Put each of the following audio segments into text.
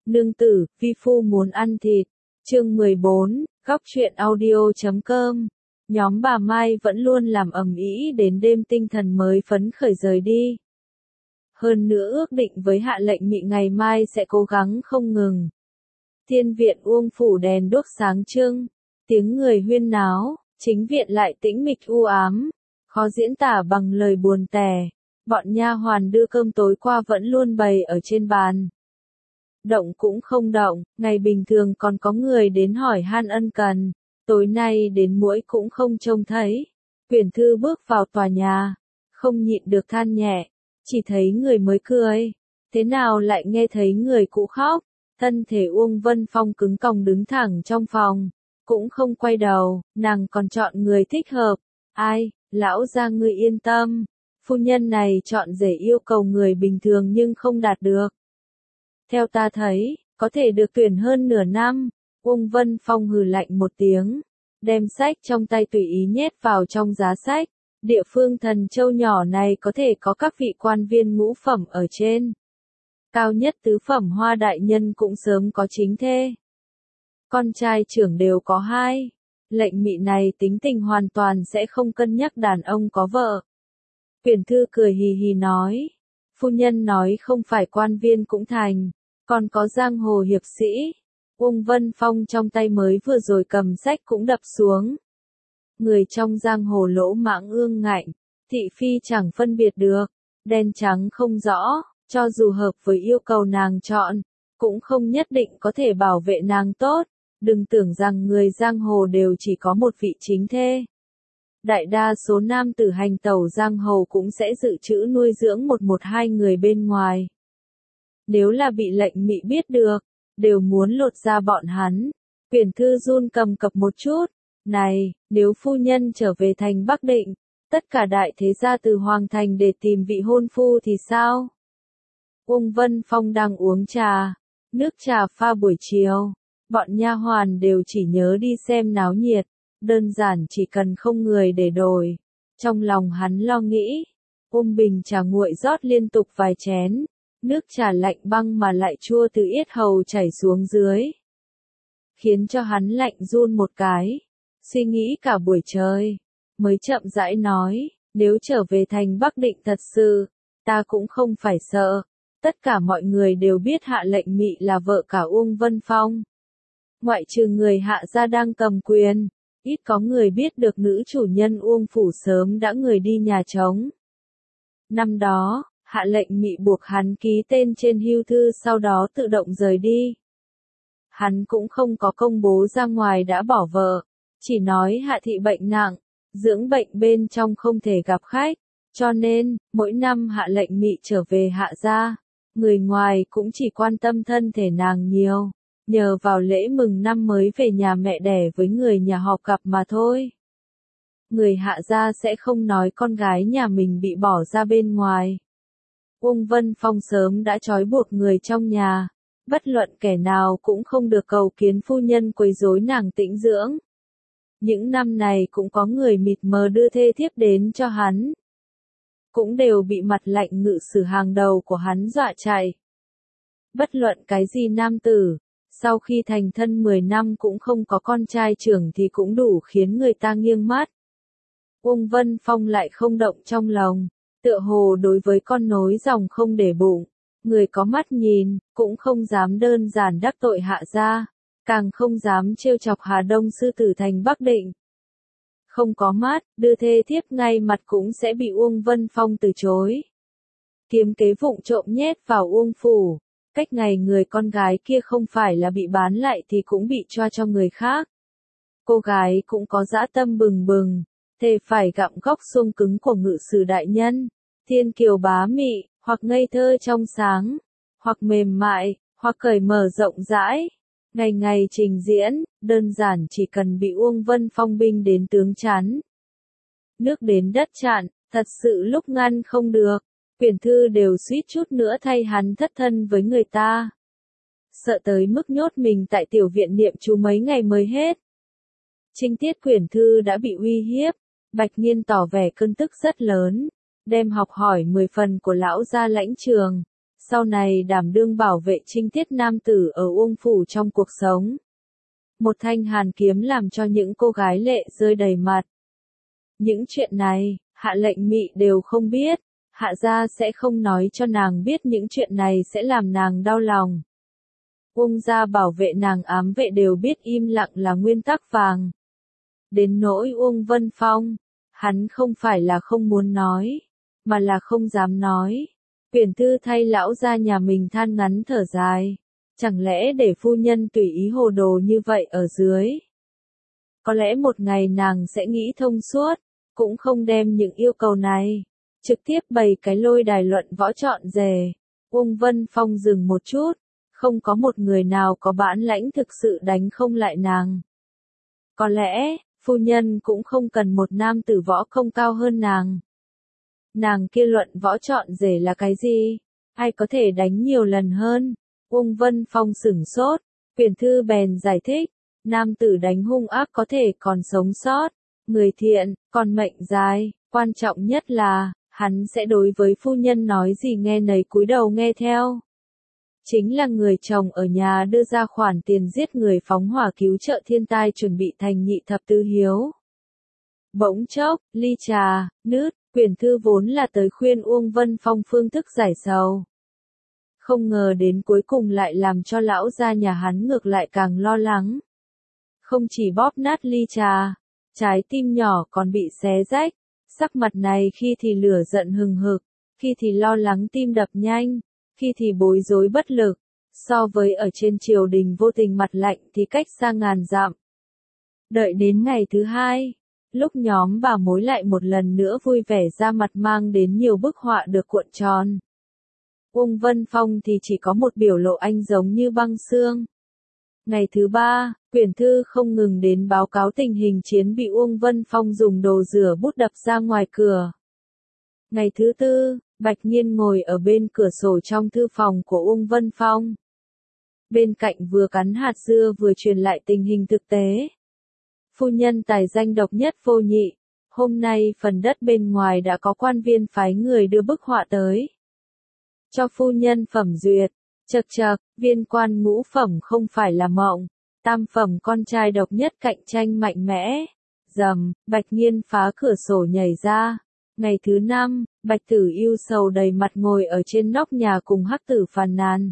Nương tử, vi phu muốn ăn thịt. Chương 14, góc truyện audio.com. Nhóm bà Mai vẫn luôn làm ầm ĩ đến đêm tinh thần mới phấn khởi rời đi. Hơn nữa ước định với Hạ Lệnh Mị ngày mai sẽ cố gắng không ngừng. Thiên viện Uông phủ đèn đuốc sáng trưng, tiếng người huyên náo, chính viện lại tĩnh mịch u ám, khó diễn tả bằng lời buồn tẻ. Bọn nha hoàn đưa cơm tối qua vẫn luôn bày ở trên bàn. Động cũng không động, ngày bình thường còn có người đến hỏi han ân cần, tối nay đến muỗi cũng không trông thấy. Quyển Thư bước vào tòa nhà, không nhịn được than nhẹ, chỉ thấy người mới cười, thế nào lại nghe thấy người cũ khóc. Thân thể Uông Vân Phong cứng còng đứng thẳng trong phòng, cũng không quay đầu, nàng còn chọn người thích hợp. Ai, lão gia ngươi yên tâm, phu nhân này chọn rể yêu cầu người bình thường nhưng không đạt được. Theo ta thấy, có thể được tuyển hơn nửa năm. Uông Vân Phong hừ lạnh một tiếng, đem sách trong tay tùy ý nhét vào trong giá sách. Địa phương Thần Châu nhỏ này có thể có các vị quan viên ngũ phẩm ở trên. Cao nhất tứ phẩm Hoa đại nhân cũng sớm có chính thê. Con trai trưởng đều có hai. Lệnh Mị này tính tình hoàn toàn sẽ không cân nhắc đàn ông có vợ. Quyển Thư cười hì hì nói, phu nhân nói không phải quan viên cũng thành, còn có giang hồ hiệp sĩ. Uông Vân Phong trong tay mới vừa rồi cầm sách cũng đập xuống. Người trong giang hồ lỗ mãng ương ngạnh, thị phi chẳng phân biệt được, đen trắng không rõ, cho dù hợp với yêu cầu nàng chọn, cũng không nhất định có thể bảo vệ nàng tốt. Đừng tưởng rằng người giang hồ đều chỉ có một vị chính thê. Đại đa số nam tử hành tẩu giang hồ cũng sẽ dự trữ nuôi dưỡng một hai người bên ngoài. Nếu là bị Lệnh Mị biết được, đều muốn lột da bọn hắn. Quyển Thư run cầm cập một chút. Này, nếu phu nhân trở về thành Bắc Định, tất cả đại thế gia từ Hoàng thành để tìm vị hôn phu thì sao? Uông Vân Phong đang uống trà, nước trà pha buổi chiều. Bọn nha hoàn đều chỉ nhớ đi xem náo nhiệt, đơn giản chỉ cần không người để đổi. Trong lòng hắn lo nghĩ, ôm bình trà nguội rót liên tục vài chén, nước trà lạnh băng mà lại chua từ yết hầu chảy xuống dưới. Khiến cho hắn lạnh run một cái, suy nghĩ cả buổi trời, mới chậm rãi nói, nếu trở về thành Bắc Định thật sự, ta cũng không phải sợ. Tất cả mọi người đều biết Hạ Lệnh Mị là vợ cả Uông Vân Phong. Ngoại trừ người Hạ gia đang cầm quyền, ít có người biết được nữ chủ nhân Uông phủ sớm đã người đi nhà trống. Năm đó, Hạ Lệnh Mị buộc hắn ký tên trên hưu thư sau đó tự động rời đi. Hắn cũng không có công bố ra ngoài đã bỏ vợ, chỉ nói Hạ thị bệnh nặng, dưỡng bệnh bên trong không thể gặp khách, cho nên, mỗi năm Hạ Lệnh Mị trở về Hạ gia, người ngoài cũng chỉ quan tâm thân thể nàng nhiều. Nhờ vào lễ mừng năm mới về nhà mẹ đẻ với người nhà họp gặp mà thôi. Người Hạ gia sẽ không nói con gái nhà mình bị bỏ ra bên ngoài. Uông Vân Phong sớm đã trói buộc người trong nhà, bất luận kẻ nào cũng không được cầu kiến phu nhân quấy rối nàng tĩnh dưỡng. Những năm này cũng có người mịt mờ đưa thê thiếp đến cho hắn. Cũng đều bị mặt lạnh ngự sử hàng đầu của hắn dọa chạy. Bất luận cái gì nam tử, sau khi thành thân 10 năm cũng không có con trai trưởng thì cũng đủ khiến người ta nghiêng mắt. Uông Vân Phong lại không động trong lòng, tựa hồ đối với con nối dòng không để bụng, người có mắt nhìn, cũng không dám đơn giản đắc tội Hạ gia, càng không dám trêu chọc Hà Đông sư tử thành Bắc Định. Không có mắt, đưa thê thiếp ngay mặt cũng sẽ bị Uông Vân Phong từ chối. Kiếm kế vụng trộm nhét vào Uông phủ. Cách ngày người con gái kia không phải là bị bán lại thì cũng bị cho người khác. Cô gái cũng có dã tâm bừng bừng, thề phải gặm góc xương cứng của ngự sử đại nhân. Thiên kiều bá mị, hoặc ngây thơ trong sáng, hoặc mềm mại, hoặc cởi mở rộng rãi. Ngày ngày trình diễn, đơn giản chỉ cần bị Uông Vân Phong binh đến tướng chắn. Nước đến đất chặn, thật sự lúc ngăn không được. Quyển Thư đều suýt chút nữa thay hắn thất thân với người ta. Sợ tới mức nhốt mình tại tiểu viện niệm chú mấy ngày mới hết. Trinh tiết Quyển Thư đã bị uy hiếp, Bạch Nhiên tỏ vẻ cơn tức rất lớn, đem học hỏi 10 phần của lão gia lãnh trường, sau này đảm đương bảo vệ trinh tiết nam tử ở Uông Phủ trong cuộc sống. Một thanh hàn kiếm làm cho những cô gái lệ rơi đầy mặt. Những chuyện này, Hạ Lệnh Mị đều không biết, Hạ gia sẽ không nói cho nàng biết những chuyện này sẽ làm nàng đau lòng. Uông gia bảo vệ nàng ám vệ đều biết im lặng là nguyên tắc vàng. Đến nỗi Uông Vân Phong, hắn không phải là không muốn nói, mà là không dám nói. Uyển Thư thay lão gia nhà mình than ngắn thở dài. Chẳng lẽ để phu nhân tùy ý hồ đồ như vậy ở dưới? Có lẽ một ngày nàng sẽ nghĩ thông suốt, cũng không đem những yêu cầu này trực tiếp bày cái lôi đài luận võ trọn rể. Uông Vân Phong dừng một chút, không có một người nào có bản lãnh thực sự đánh không lại nàng. Có lẽ, phu nhân cũng không cần một nam tử võ công cao hơn nàng. Nàng kia luận võ trọn rể là cái gì? Ai có thể đánh nhiều lần hơn? Uông Vân Phong sửng sốt, Uyển Thư bèn giải thích, nam tử đánh hung ác có thể còn sống sót, người thiện, còn mệnh dài, quan trọng nhất là, hắn sẽ đối với phu nhân nói gì nghe nấy cúi đầu nghe theo. Chính là người chồng ở nhà đưa ra khoản tiền giết người phóng hỏa cứu trợ thiên tai chuẩn bị thành nhị thập tứ hiếu. Bỗng chốc, ly trà, nứt, Uyển Thư vốn là tới khuyên Uông Vân Phong phương thức giải sầu. Không ngờ đến cuối cùng lại làm cho lão gia nhà hắn ngược lại càng lo lắng. Không chỉ bóp nát ly trà, trái tim nhỏ còn bị xé rách, sắc mặt này khi thì lửa giận hừng hực, khi thì lo lắng tim đập nhanh, khi thì bối rối bất lực, so với ở trên triều đình vô tình mặt lạnh thì cách xa ngàn dặm. Đợi đến ngày thứ hai, lúc nhóm bà mối lại một lần nữa vui vẻ ra mặt mang đến nhiều bức họa được cuộn tròn. Uông Vân Phong thì chỉ có một biểu lộ anh giống như băng xương. Ngày thứ ba, Uyển Thư không ngừng đến báo cáo tình hình chiến bị Uông Vân Phong dùng đồ rửa bút đập ra ngoài cửa. Ngày thứ tư, Bạch Nhiên ngồi ở bên cửa sổ trong thư phòng của Uông Vân Phong. Bên cạnh vừa cắn hạt dưa vừa truyền lại tình hình thực tế. Phu nhân tài danh độc nhất vô nhị, hôm nay phần đất bên ngoài đã có quan viên phái người đưa bức họa tới. Cho phu nhân phẩm duyệt, chậc chậc, viên quan ngũ phẩm không phải là mộng, tam phẩm con trai độc nhất cạnh tranh mạnh mẽ. Rầm, Bạch Nhiên phá cửa sổ nhảy ra. Ngày thứ năm, Bạch Tử ưu sầu đầy mặt ngồi ở trên nóc nhà cùng Hắc Tử phàn nàn.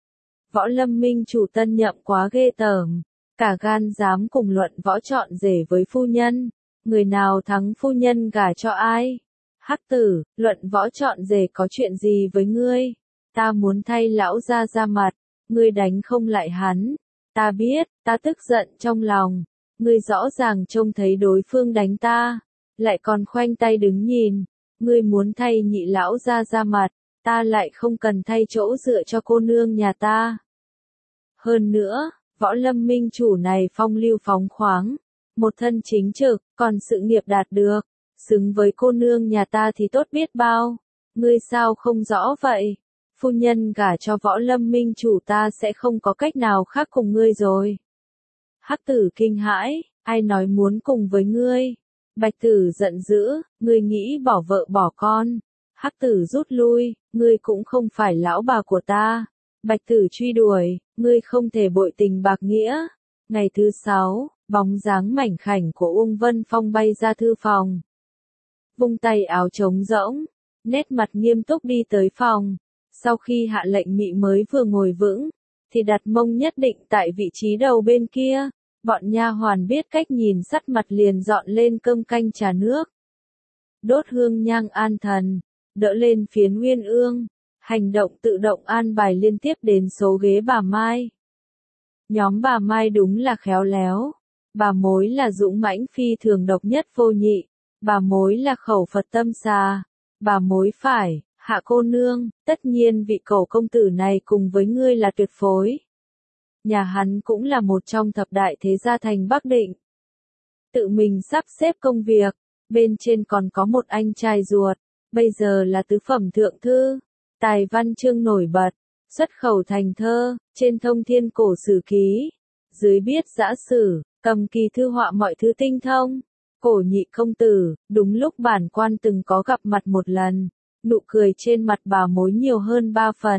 Võ Lâm Minh chủ tân nhậm quá ghê tởm, cả gan dám cùng luận võ trọn rể với phu nhân, người nào thắng phu nhân gả cho ai? Hắc Tử, luận võ trọn rể có chuyện gì với ngươi? Ta muốn thay lão gia ra mặt, ngươi đánh không lại hắn. Ta biết, ta tức giận trong lòng, ngươi rõ ràng trông thấy đối phương đánh ta, lại còn khoanh tay đứng nhìn, ngươi muốn thay nhị lão gia ra mặt, ta lại không cần thay chỗ dựa cho cô nương nhà ta. Hơn nữa, Võ Lâm Minh chủ này phong lưu phóng khoáng, một thân chính trực, còn sự nghiệp đạt được, xứng với cô nương nhà ta thì tốt biết bao, ngươi sao không rõ vậy? Phu nhân gả cho Võ Lâm Minh chủ ta sẽ không có cách nào khác cùng ngươi rồi. Hắc Tử kinh hãi, ai nói muốn cùng với ngươi? Bạch Tử giận dữ, ngươi nghĩ bỏ vợ bỏ con. Hắc Tử rút lui, ngươi cũng không phải lão bà của ta. Bạch Tử truy đuổi, ngươi không thể bội tình bạc nghĩa. Ngày thứ 6, bóng dáng mảnh khảnh của Uông Vân Phong bay ra thư phòng. Vung tay áo trống rỗng, nét mặt nghiêm túc đi tới phòng. Sau khi Hạ Lệnh Mị mới vừa ngồi vững, thì đặt mông nhất định tại vị trí đầu bên kia. Bọn nha hoàn biết cách nhìn sắt mặt liền dọn lên cơm canh trà nước. Đốt hương nhang an thần, đỡ lên phiến uyên ương, hành động tự động an bài liên tiếp đến số ghế bà Mai. Nhóm bà Mai đúng là khéo léo. Bà Mối là dũng mãnh phi thường độc nhất vô nhị. Bà Mối là khẩu Phật tâm xà. Bà Mối phải, Hạ cô nương, tất nhiên vị cẩu công tử này cùng với ngươi là tuyệt phối. Nhà hắn cũng là một trong thập đại thế gia thành Bắc Định. Tự mình sắp xếp công việc, bên trên còn có một anh trai ruột, bây giờ là tứ phẩm thượng thư, tài văn chương nổi bật, xuất khẩu thành thơ, trên thông thiên cổ sử ký, dưới biết dã sử, cầm kỳ thư họa mọi thứ tinh thông. Cổ nhị công tử, đúng lúc bản quan từng có gặp mặt một lần, nụ cười trên mặt bà Mối nhiều hơn 3 phần,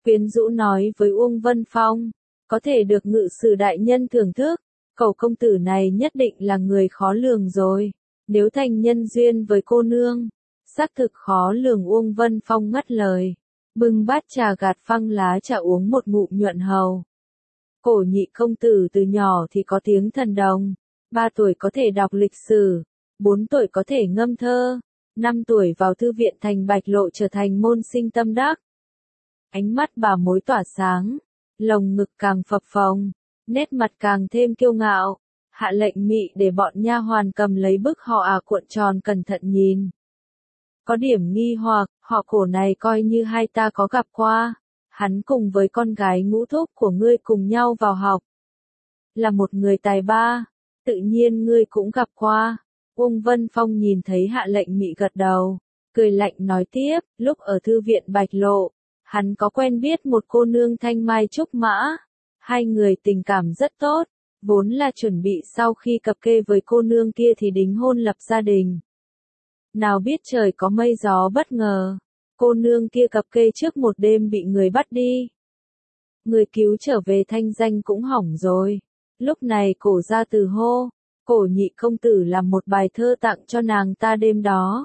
Quyến rũ nói với Uông Vân Phong, có thể được ngự sử đại nhân thưởng thức, cậu công tử này nhất định là người khó lường rồi, nếu thành nhân duyên với cô nương, xác thực khó lường. Uông Vân Phong ngắt lời, bưng bát trà gạt phăng lá trà uống một ngụm nhuận hầu. Cổ Nhị công tử từ nhỏ thì có tiếng thần đồng, 3 tuổi có thể đọc lịch sử, 4 tuổi có thể ngâm thơ, 5 tuổi vào thư viện thành Bạch Lộ trở thành môn sinh tâm đắc. Ánh mắt bà mối tỏa sáng, lồng ngực càng phập phồng, nét mặt càng thêm kiêu ngạo, hạ lệnh mị để bọn nha hoàn cầm lấy bức họ cuộn tròn cẩn thận nhìn. Có điểm nghi hoặc, họ Cổ này coi như hai ta có gặp qua, hắn cùng với con gái ngũ thúc của ngươi cùng nhau vào học. Là một người tài ba, tự nhiên ngươi cũng gặp qua. Uông Vân Phong nhìn thấy hạ lệnh mị gật đầu, cười lạnh nói tiếp, lúc ở thư viện Bạch Lộ, hắn có quen biết một cô nương thanh mai trúc mã, hai người tình cảm rất tốt, vốn là chuẩn bị sau khi cập kê với cô nương kia thì đính hôn lập gia đình. Nào biết trời có mây gió bất ngờ, cô nương kia cập kê trước một đêm bị người bắt đi. Người cứu trở về thanh danh cũng hỏng rồi. Lúc này Cổ gia từ hô, Cổ Nhị công tử làm một bài thơ tặng cho nàng ta đêm đó.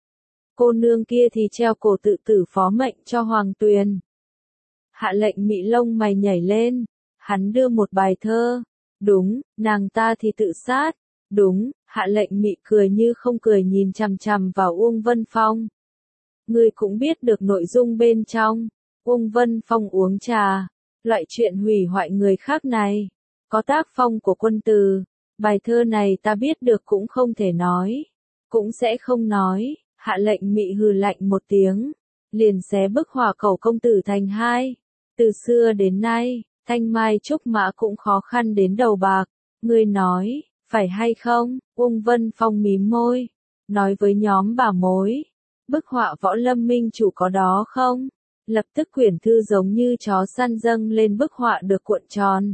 Cô nương kia thì treo cổ tự tử phó mệnh cho Hoàng Tuyền. Hạ lệnh mị lông mày nhảy lên, hắn đưa một bài thơ. Đúng, nàng ta thì tự sát. Đúng, hạ lệnh mị cười như không cười nhìn chằm chằm vào Uông Vân Phong. Ngươi cũng biết được nội dung bên trong. Uông Vân Phong uống trà, loại chuyện hủy hoại người khác này, có tác phong của quân tử. Bài thơ này ta biết được cũng không thể nói, cũng sẽ không nói. Hạ lệnh mị hừ lạnh một tiếng, liền xé bức họa cẩu công tử thành hai. Từ xưa đến nay, thanh mai trúc mã cũng khó khăn đến đầu bạc. Ngươi nói, phải hay không? Uông Vân Phong mím môi, nói với nhóm bà mối, bức họa Võ Lâm minh chủ có đó không? Lập tức quyển thư giống như chó săn dâng lên bức họa được cuộn tròn.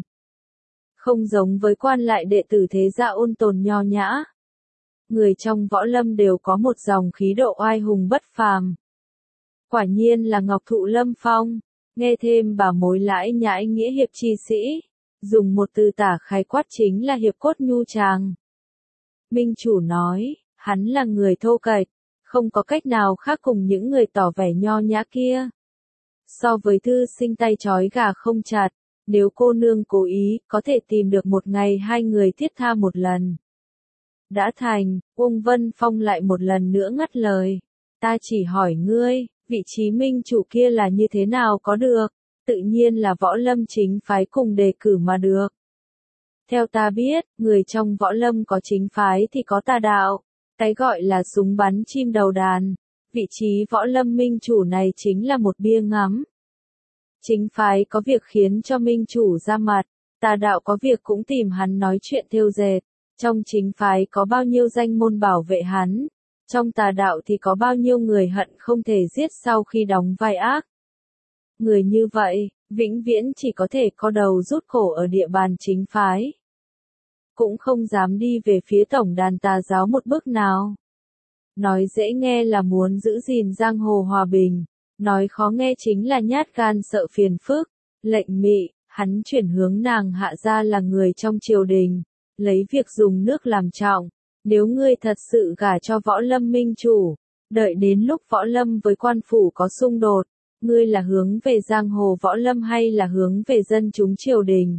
Không giống với quan lại đệ tử thế gia ôn tồn nho nhã. Người trong Võ Lâm đều có một dòng khí độ oai hùng bất phàm. Quả nhiên là Ngọc Thụ Lâm Phong, nghe thêm bà mối lãi nhãi nghĩa hiệp chi sĩ, dùng một từ tả khái quát chính là hiệp cốt nhu tràng. Minh chủ nói, hắn là người thô kệch, không có cách nào khác cùng những người tỏ vẻ nho nhã kia. So với thư sinh tay trói gà không chặt, nếu cô nương cố ý, có thể tìm được một ngày hai người thiết tha một lần. Đã thành, Uông Vân Phong lại một lần nữa ngắt lời. Ta chỉ hỏi ngươi, vị trí minh chủ kia là như thế nào có được, tự nhiên là Võ Lâm chính phái cùng đề cử mà được. Theo ta biết, người trong Võ Lâm có chính phái thì có tà đạo, cái gọi là súng bắn chim đầu đàn. Vị trí Võ Lâm minh chủ này chính là một bia ngắm. Chính phái có việc khiến cho minh chủ ra mặt, tà đạo có việc cũng tìm hắn nói chuyện thêu dệt. Trong chính phái có bao nhiêu danh môn bảo vệ hắn, trong tà đạo thì có bao nhiêu người hận không thể giết sau khi đóng vai ác. Người như vậy, vĩnh viễn chỉ có thể co đầu rút cổ ở địa bàn chính phái. Cũng không dám đi về phía tổng đàn tà giáo một bước nào. Nói dễ nghe là muốn giữ gìn giang hồ hòa bình, nói khó nghe chính là nhát gan sợ phiền phức. Lệnh mị, hắn chuyển hướng nàng hạ ra là người trong triều đình, lấy việc dùng nước làm trọng. Nếu ngươi thật sự gả cho Võ Lâm minh chủ, đợi đến lúc Võ Lâm với quan phủ có xung đột, ngươi là hướng về giang hồ Võ Lâm hay là hướng về dân chúng triều đình?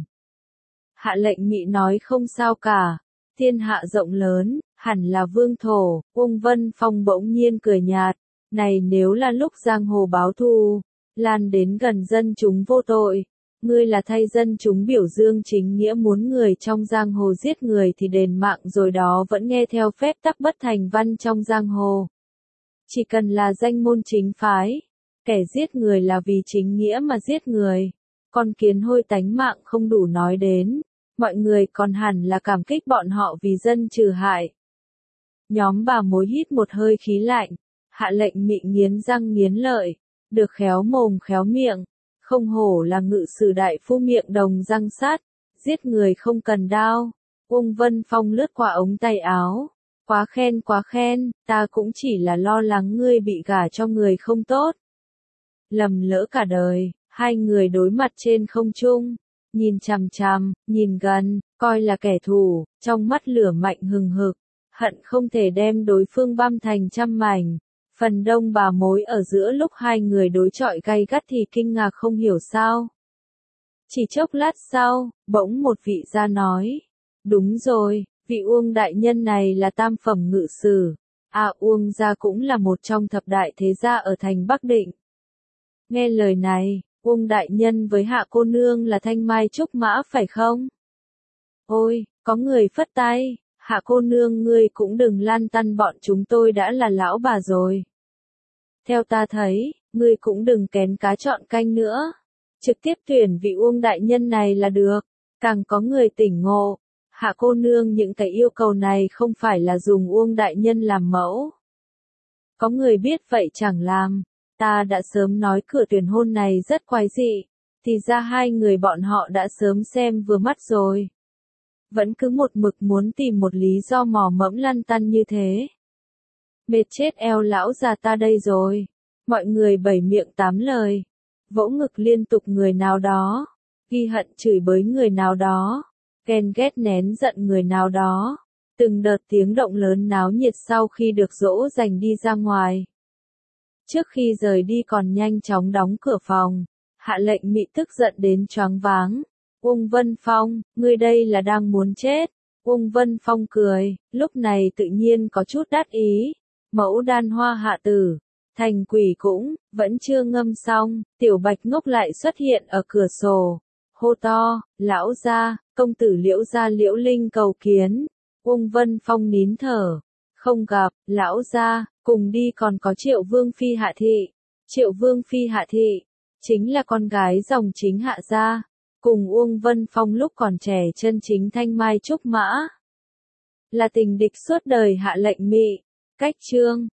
Hạ lệnh mị nói không sao cả, thiên hạ rộng lớn, hẳn là vương thổ. Uông Vân Phong bỗng nhiên cười nhạt, này nếu là lúc giang hồ báo thù, lan đến gần dân chúng vô tội, ngươi là thay dân chúng biểu dương chính nghĩa muốn người trong giang hồ giết người thì đền mạng rồi đó vẫn nghe theo phép tắc bất thành văn trong giang hồ. Chỉ cần là danh môn chính phái, kẻ giết người là vì chính nghĩa mà giết người, con kiến hôi tánh mạng không đủ nói đến, mọi người còn hẳn là cảm kích bọn họ vì dân trừ hại. Nhóm bà mối hít một hơi khí lạnh, hạ lệnh mị nghiến răng nghiến lợi, được khéo mồm khéo miệng. Không hổ là ngự sử đại phu miệng đồng răng sát, giết người không cần đao. Uông Vân Phong lướt qua ống tay áo. Quá khen, ta cũng chỉ là lo lắng ngươi bị gả cho người không tốt. Lầm lỡ cả đời, Hai người đối mặt trên không trung, nhìn chằm chằm, nhìn gần, coi là kẻ thù, trong mắt lửa mạnh hừng hực, hận không thể đem đối phương băm thành trăm mảnh. Phần đông bà mối ở giữa lúc hai người đối chọi gay gắt thì kinh ngạc không hiểu sao. Chỉ chốc lát sau, bỗng một vị gia nói, đúng rồi, vị Uông đại nhân này là tam phẩm ngự sử. Uông gia cũng là một trong thập đại thế gia ở thành Bắc Định. Nghe lời này, Uông đại nhân với Hạ cô nương là thanh mai trúc mã phải không? Ôi, có người phất tay, Hạ cô nương ngươi cũng đừng lan tăn, bọn chúng tôi đã là lão bà rồi. Theo ta thấy, ngươi cũng đừng kén cá chọn canh nữa. Trực tiếp tuyển vị Uông đại nhân này là được. Càng có người tỉnh ngộ. Hạ cô nương, những cái yêu cầu này không phải là dùng Uông đại nhân làm mẫu. Có người biết vậy chẳng làm. Ta đã sớm nói cửa tuyển hôn này rất quái dị. Thì ra hai người bọn họ đã sớm xem vừa mắt rồi. Vẫn cứ một mực muốn tìm một lý do mò mẫm lăn tăn như thế. Mệt chết eo lão già ta đây rồi. Mọi người bảy miệng tám lời. Vỗ ngực liên tục người nào đó. Ghi hận chửi bới người nào đó. Ghen ghét nén giận người nào đó. Từng đợt tiếng động lớn náo nhiệt sau khi được dỗ dành đi ra ngoài. Trước khi rời đi còn nhanh chóng đóng cửa phòng. Hạ lệnh mị tức giận đến choáng váng. Uông Vân Phong, ngươi đây là đang muốn chết. Uông Vân Phong cười, lúc này tự nhiên có chút đắc ý. Mẫu đan hoa hạ tử. Thành quỷ cũng, vẫn chưa ngâm xong, tiểu bạch ngốc lại xuất hiện ở cửa sổ. Hô to, lão gia, công tử Liễu gia Liễu Linh cầu kiến. Uông Vân Phong nín thở. Không gặp, lão gia, cùng đi còn có Triệu Vương Phi Hạ Thị. Triệu Vương Phi Hạ Thị, chính là con gái dòng chính Hạ gia. Cùng Uông Vân Phong lúc còn trẻ chân chính thanh mai trúc mã. Là tình địch suốt đời Hạ lệnh mị. Cách chương